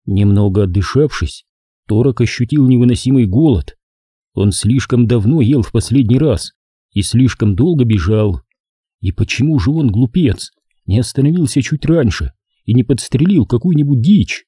Немного отдышавшись, Торок ощутил невыносимый голод. Он слишком давно ел в последний раз и слишком долго бежал. И почему же он, глупец, не остановился чуть раньше и не подстрелил какую-нибудь дичь?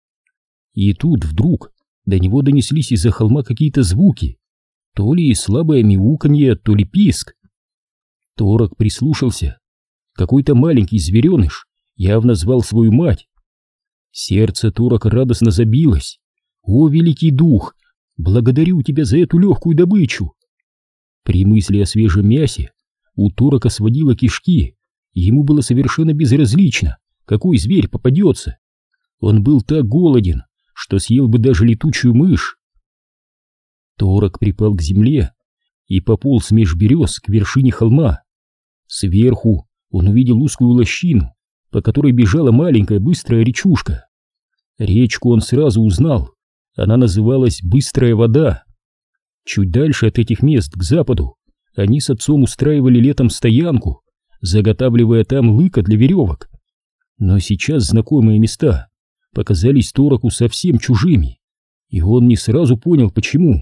И тут вдруг до него донеслись из-за холма какие-то звуки, то ли слабое мяуканье, то ли писк. Торок прислушался. Какой-то маленький звереныш явно звал свою мать. Сердце Торока радостно забилось. «О, великий дух, благодарю тебя за эту легкую добычу!» При мысли о свежем мясе у Торока сводило кишки, и ему было совершенно безразлично, какой зверь попадется. Он был так голоден, что съел бы даже летучую мышь. Торок припал к земле и пополз меж берез к вершине холма. Сверху он увидел узкую лощину, по которой бежала маленькая быстрая речушка. Речку он сразу узнал, она называлась Быстрая вода. Чуть дальше от этих мест, к западу, они с отцом устраивали летом стоянку, заготавливая там лыка для веревок. Но сейчас знакомые места показались Тороку совсем чужими, и он не сразу понял, почему.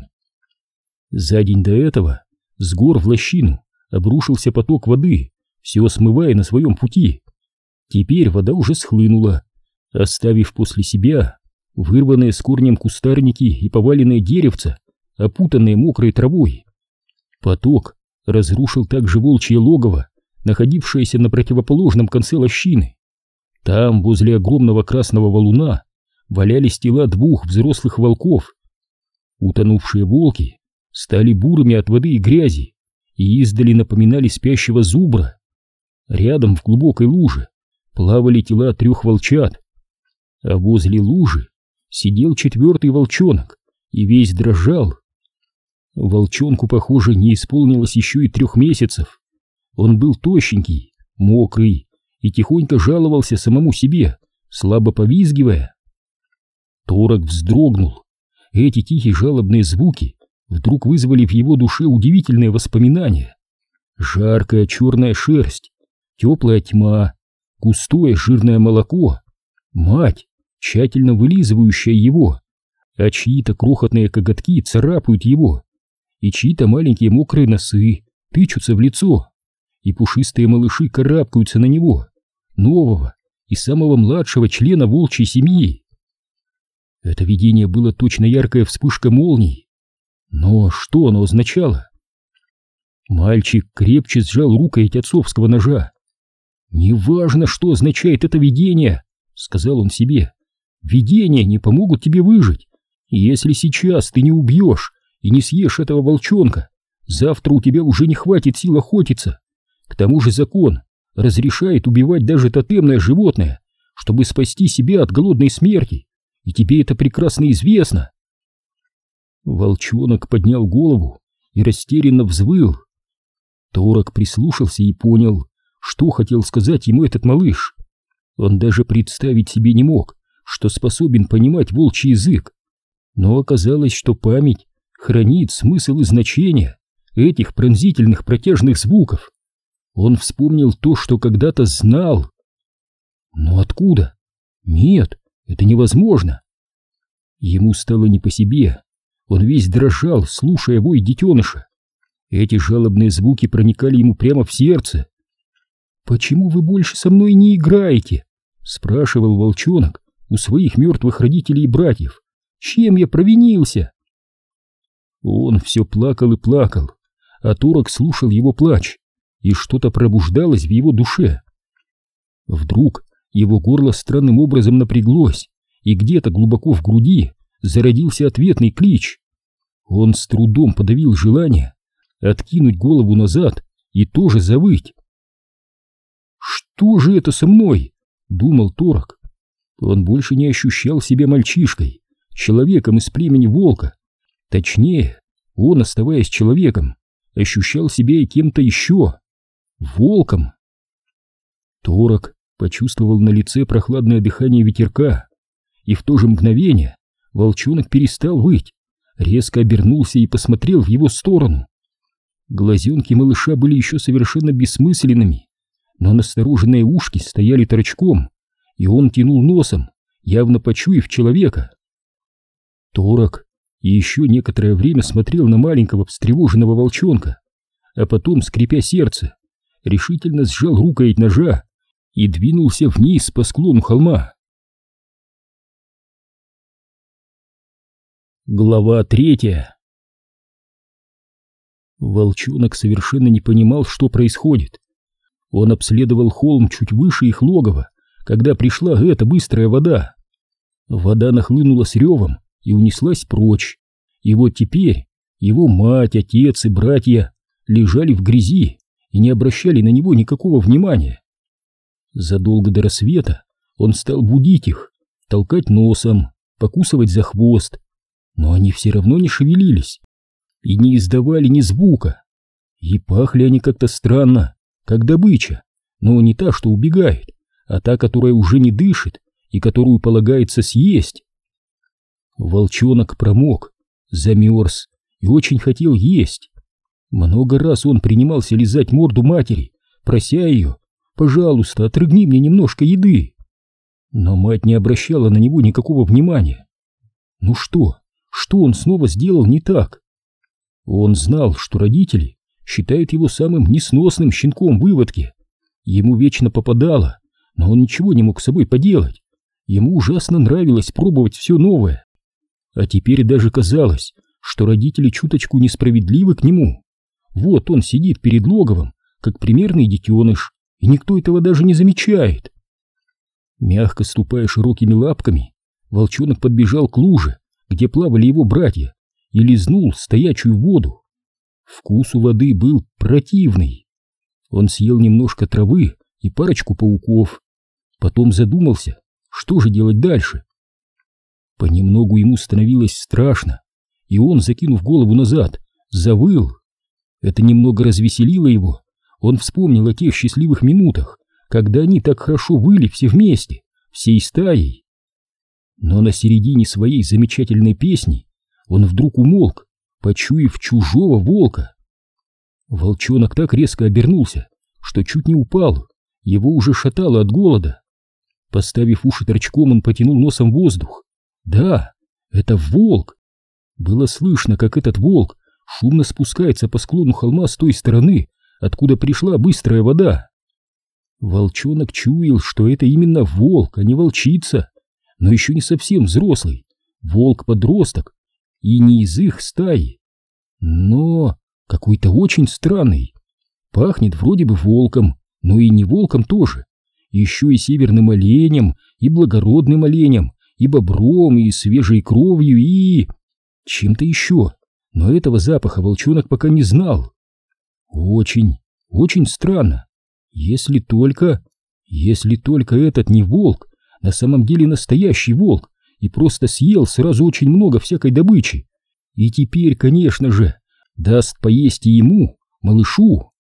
За день до этого с гор в лощину обрушился поток воды, все смывая на своем пути. Теперь вода уже схлынула, оставив после себя вырванные с корнем кустарники и поваленные деревца, опутанные мокрой травой. Поток разрушил также волчье логово, находившееся на противоположном конце лощины. Там, возле огромного красного валуна, валялись тела двух взрослых волков. Утонувшие волки стали бурыми от воды и грязи и издали напоминали спящего зубра. Рядом в глубокой луже плавали тела 3 волчат, а возле лужи сидел 4-й волчонок и весь дрожал. Волчонку, похоже, не исполнилось еще и 3 месяцев. Он был тощенький, мокрый и тихонько жаловался самому себе, слабо повизгивая. Торок вздрогнул. Эти тихие жалобные звуки вдруг вызвали в его душе удивительные воспоминания. Жаркая черная шерсть, теплая тьма, густое жирное молоко, мать, тщательно вылизывающая его, а чьи-то крохотные коготки царапают его, и чьи-то маленькие мокрые носы тычутся в лицо, и пушистые малыши карабкаются на него, нового и самого младшего члена волчьей семьи. Это видение было точно яркая вспышка молний. Но что оно означало? Мальчик крепче сжал рукоять отцовского ножа. «Неважно, что означает это видение», — сказал он себе. «Видения не помогут тебе выжить. Если сейчас ты не убьешь и не съешь этого волчонка, завтра у тебя уже не хватит сил охотиться. К тому же закон разрешает убивать даже тотемное животное, чтобы спасти себя от голодной смерти, и тебе это прекрасно известно». Волчонок поднял голову и растерянно взвыл. Торок прислушался и понял, что хотел сказать ему этот малыш. Он даже представить себе не мог, что способен понимать волчий язык. Но оказалось, что память хранит смысл и значение этих пронзительных протяжных звуков. Он вспомнил то, что когда-то знал. Но откуда? Нет, это невозможно. Ему стало не по себе. Он весь дрожал, слушая вой детеныша. Эти жалобные звуки проникали ему прямо в сердце. «Почему вы больше со мной не играете?» — спрашивал волчонок у своих мертвых родителей и братьев. «Чем я провинился?» Он все плакал и плакал, а Торок слушал его плач, и что-то пробуждалось в его душе. Вдруг его горло странным образом напряглось, и где-то глубоко в груди зародился ответный клич. Он с трудом подавил желание откинуть голову назад и тоже завыть. «Что же это со мной?» — думал Торок. Он больше не ощущал себя мальчишкой, человеком из племени волка. Точнее, он, оставаясь человеком, ощущал себя и кем-то еще — волком. Торок почувствовал на лице прохладное дыхание ветерка, и в то же мгновение волчонок перестал выть, резко обернулся и посмотрел в его сторону. Глазенки малыша были еще совершенно бессмысленными, но настороженные ушки стояли торчком, и он тянул носом явно почуяв человека. Торок еще некоторое время смотрел на маленького встревоженного волчонка, а потом, скрипя сердце, решительно сжал рукоять ножа и двинулся вниз по склону холма. Глава 3. Волчонок совершенно не понимал, что происходит. Он обследовал холм чуть выше их логова, когда пришла эта быстрая вода. Вода нахлынула с ревом и унеслась прочь. И вот теперь его мать, отец и братья лежали в грязи и не обращали на него никакого внимания. Задолго до рассвета он стал будить их, толкать носом, покусывать за хвост, но они все равно не шевелились и не издавали ни звука. И пахли они как-то странно, как добыча, но не та, что убегает, а та, которая уже не дышит и которую полагается съесть. Волчонок промок, замерз и очень хотел есть. Много раз он принимался лизать морду матери, прося ее: «Пожалуйста, отрыгни мне немножко еды». Но мать не обращала на него никакого внимания. Ну что он снова сделал не так? Он знал, что родители считают его самым несносным щенком выводки. Ему вечно попадало, но он ничего не мог с собой поделать. Ему ужасно нравилось пробовать все новое. А теперь даже казалось, что родители чуточку несправедливы к нему. Вот он сидит перед логовом, как примерный детеныш, и никто этого даже не замечает. Мягко ступая широкими лапками, волчонок подбежал к луже, где плавали его братья, и лизнул стоячую воду. Вкус у воды был противный. Он съел немножко травы и парочку пауков. Потом задумался, что же делать дальше. Понемногу ему становилось страшно, и он, закинув голову назад, завыл. Это немного развеселило его. Он вспомнил о тех счастливых минутах, когда они так хорошо выли все вместе, всей стаей. Но на середине своей замечательной песни он вдруг умолк, почуяв чужого волка. Волчонок так резко обернулся, что чуть не упал, его уже шатало от голода. Поставив уши торчком, он потянул носом воздух. Да, это волк. Было слышно, как этот волк шумно спускается по склону холма с той стороны, откуда пришла быстрая вода. Волчонок чуял, что это именно волк, а не волчица, но еще не совсем взрослый, волк-подросток, и не из их стаи, но какой-то очень странный. Пахнет вроде бы волком, но и не волком тоже, еще и северным оленем, и благородным оленем, и бобром, и свежей кровью, и чем-то еще, но этого запаха волчонок пока не знал. Очень, очень странно. Если только этот не волк, на самом деле настоящий волк, и просто съел сразу очень много всякой добычи, и теперь, конечно же, даст поесть и ему, малышу.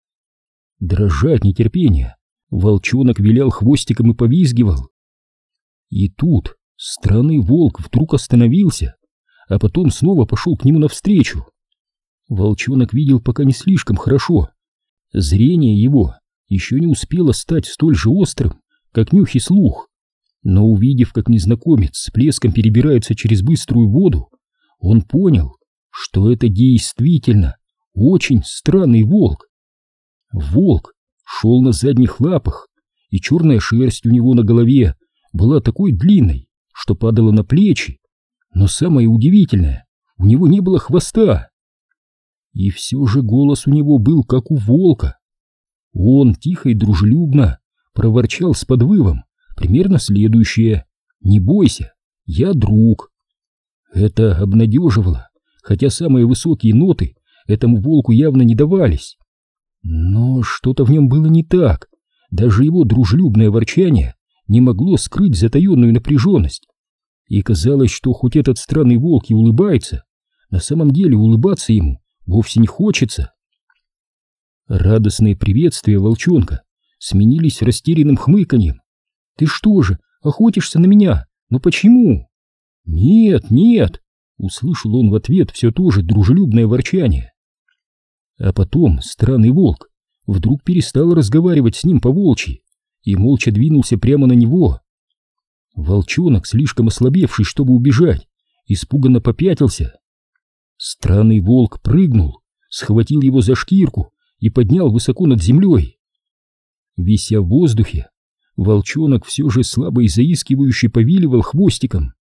Дрожа от нетерпения, волчонок вилял хвостиком и повизгивал. И тут странный волк вдруг остановился, а потом снова пошел к нему навстречу. Волчонок видел пока не слишком хорошо. Зрение его еще не успело стать столь же острым, как нюх и слух. Но увидев, как незнакомец с плеском перебирается через быструю воду, он понял, что это действительно очень странный волк. Волк шел на задних лапах, и черная шерсть у него на голове была такой длинной, что падала на плечи. Но самое удивительное, у него не было хвоста. И все же голос у него был как у волка. Он тихо и дружелюбно проворчал с подвывом примерно следующее: «Не бойся, я друг». Это обнадеживало, хотя самые высокие ноты этому волку явно не давались. Но что-то в нем было не так. Даже его дружелюбное ворчание не могло скрыть затаенную напряженность. И казалось, что хоть этот странный волк и улыбается, на самом деле улыбаться ему вовсе не хочется. Радостные приветствия волчонка сменились растерянным хмыканьем. «Ты что же, охотишься на меня? Но почему?» «Нет, нет!» — услышал он в ответ все то же дружелюбное ворчание. А потом странный волк вдруг перестал разговаривать с ним по-волчьи и молча двинулся прямо на него. Волчонок, слишком ослабевший, чтобы убежать, испуганно попятился. Странный волк прыгнул, схватил его за шкирку и поднял высоко над землей. Вися в воздухе, волчонок все же слабо и заискивающе повиливал хвостиком.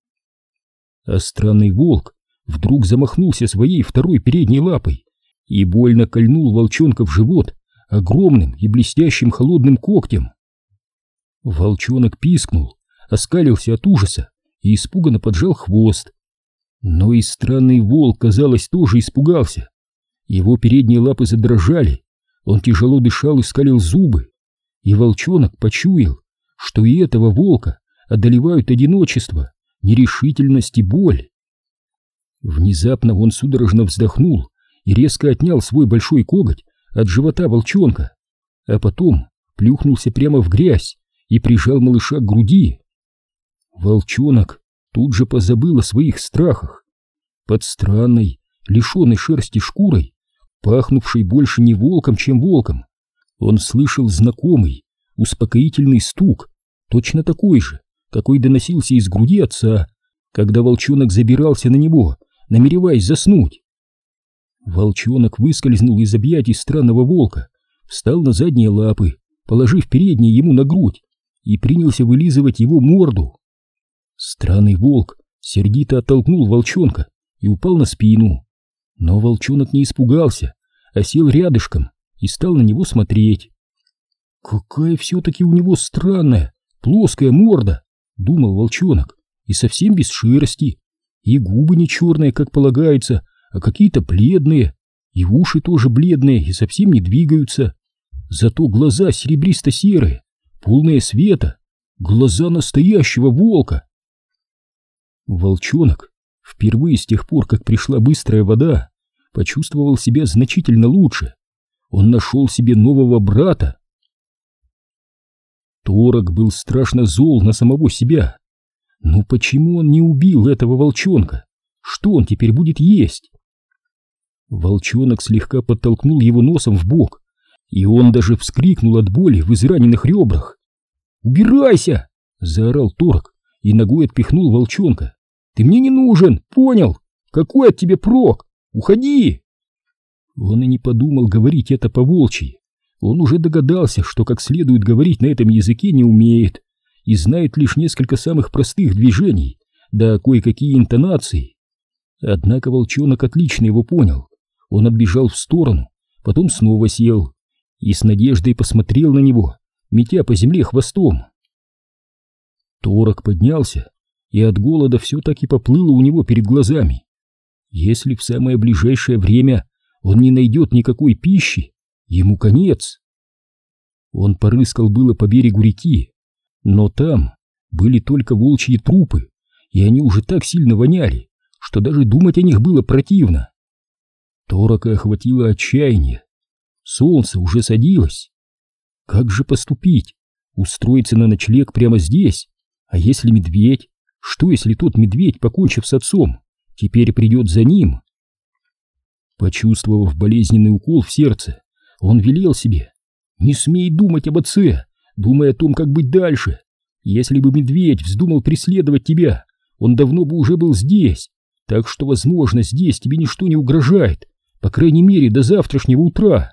А странный волк вдруг замахнулся своей второй передней лапой и больно кольнул волчонка в живот огромным и блестящим холодным когтем. Волчонок пискнул, оскалился от ужаса и испуганно поджал хвост. Но и странный волк, казалось, тоже испугался. Его передние лапы задрожали, он тяжело дышал и скалил зубы, и волчонок почуял, что и этого волка одолевают одиночество, нерешительность и боль. Внезапно он судорожно вздохнул и резко отнял свой большой коготь от живота волчонка, а потом плюхнулся прямо в грязь и прижал малыша к груди. Волчонок тут же позабыл о своих страхах. Под странной, лишенной шерсти шкурой, пахнувшей больше не волком, чем волком, он слышал знакомый, успокоительный стук, точно такой же, какой доносился из груди отца, когда волчонок забирался на него, намереваясь заснуть. Волчонок выскользнул из объятий странного волка, встал на задние лапы, положив передние ему на грудь, и принялся вылизывать его морду. Странный волк сердито оттолкнул волчонка и упал на спину, но волчонок не испугался, а сел рядышком и стал на него смотреть. «Какая все-таки у него странная, плоская морда!» — думал волчонок, — «и совсем без шерсти, и губы не черные, как полагается, а какие-то бледные, и уши тоже бледные и совсем не двигаются, зато глаза серебристо-серые, полные света, глаза настоящего волка». Волчонок впервые с тех пор, как пришла быстрая вода, почувствовал себя значительно лучше. Он нашел себе нового брата. Торок был страшно зол на самого себя. Но почему он не убил этого волчонка? Что он теперь будет есть? Волчонок слегка подтолкнул его носом в бок, и он даже вскрикнул от боли в израненных ребрах. «Убирайся!» — заорал Торок и ногой отпихнул волчонка. «Ты мне не нужен, понял? Какой от тебя прок? Уходи!» Он и не подумал говорить это по-волчьи. Он уже догадался, что как следует говорить на этом языке не умеет, и знает лишь несколько самых простых движений, да кое-какие интонации. Однако волчонок отлично его понял. Он отбежал в сторону, потом снова сел и с надеждой посмотрел на него, метя по земле хвостом. Торок поднялся, и от голода все так и поплыло у него перед глазами. Если в самое ближайшее время он не найдет никакой пищи, ему конец. Он порыскал было по берегу реки, но там были только волчьи трупы, и они уже так сильно воняли, что даже думать о них было противно. Торока охватило отчаяние. Солнце уже садилось. Как же поступить? Устроиться на ночлег прямо здесь? А если медведь? Что если тот медведь, покончив с отцом, теперь придет за ним? Почувствовав болезненный укол в сердце, он велел себе: «Не смей думать об отце, думай о том, как быть дальше. Если бы медведь вздумал преследовать тебя, он давно бы уже был здесь, так что, возможно, здесь тебе ничто не угрожает, по крайней мере, до завтрашнего утра».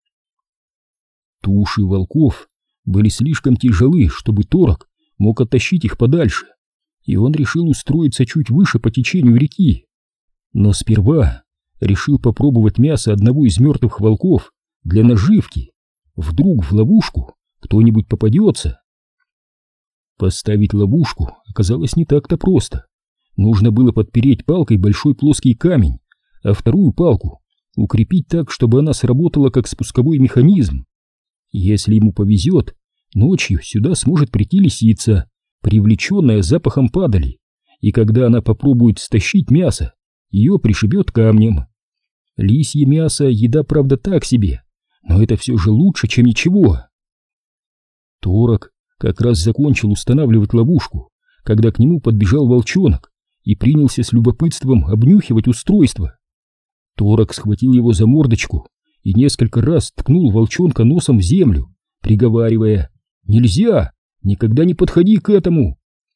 Туши волков были слишком тяжелы, чтобы Торок мог оттащить их подальше, и он решил устроиться чуть выше по течению реки. Но сперва решил попробовать мясо одного из мертвых волков для наживки. Вдруг в ловушку кто-нибудь попадется. Поставить ловушку оказалось не так-то просто. Нужно было подпереть палкой большой плоский камень, а вторую палку укрепить так, чтобы она сработала как спусковой механизм. Если ему повезет, ночью сюда сможет прийти лисица, привлеченная запахом падали, и когда она попробует стащить мясо, ее пришибет камнем. Лисье мясо — еда, правда, так себе, но это все же лучше, чем ничего. Торок как раз закончил устанавливать ловушку, когда к нему подбежал волчонок и принялся с любопытством обнюхивать устройство. Торок схватил его за мордочку и несколько раз ткнул волчонка носом в землю, приговаривая: «Нельзя! Никогда не подходи к этому!»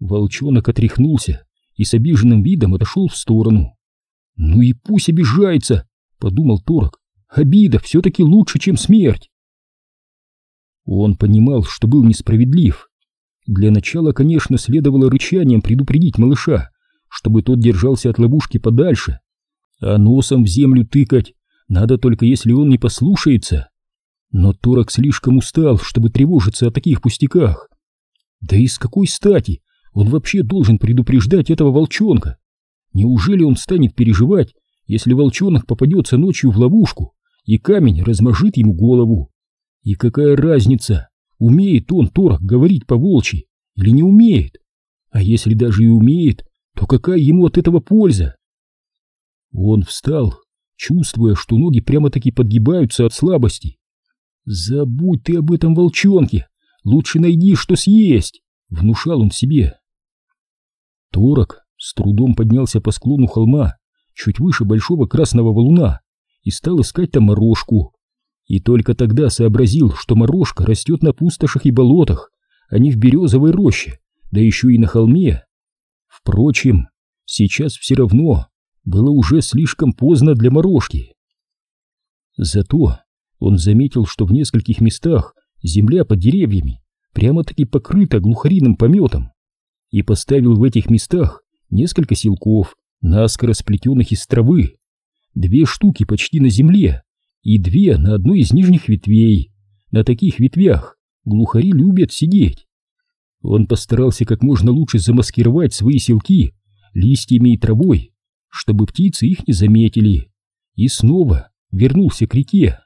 Волчонок отряхнулся и с обиженным видом отошел в сторону. «Ну и пусть обижается», — подумал Торок. «Обида все-таки лучше, чем смерть». Он понимал, что был несправедлив. Для начала, конечно, следовало рычанием предупредить малыша, чтобы тот держался от ловушки подальше, а носом в землю тыкать надо только если он не послушается. Но Торок слишком устал, чтобы тревожиться о таких пустяках. Да и с какой стати он вообще должен предупреждать этого волчонка? Неужели он станет переживать, если волчонок попадется ночью в ловушку и камень размажет ему голову? И какая разница, умеет он, Торок, говорить по-волчьи или не умеет? А если даже и умеет, то какая ему от этого польза? Он встал, чувствуя, что ноги прямо-таки подгибаются от слабости. «Забудь ты об этом волчонке, лучше найди, что съесть», — внушал он себе. Торок с трудом поднялся по склону холма, чуть выше большого красного валуна, и стал искать там морожку. И только тогда сообразил, что морожка растет на пустошах и болотах, а не в березовой роще, да еще и на холме. Впрочем, сейчас все равно было уже слишком поздно для морожки. Зато он заметил, что в нескольких местах земля под деревьями прямо-таки покрыта глухариным пометом, и поставил в этих местах несколько силков, наскоро сплетенных из травы, 2 штуки почти на земле и 2 на одной из нижних ветвей. На таких ветвях глухари любят сидеть. Он постарался как можно лучше замаскировать свои силки листьями и травой, чтобы птицы их не заметили, и снова вернулся к реке.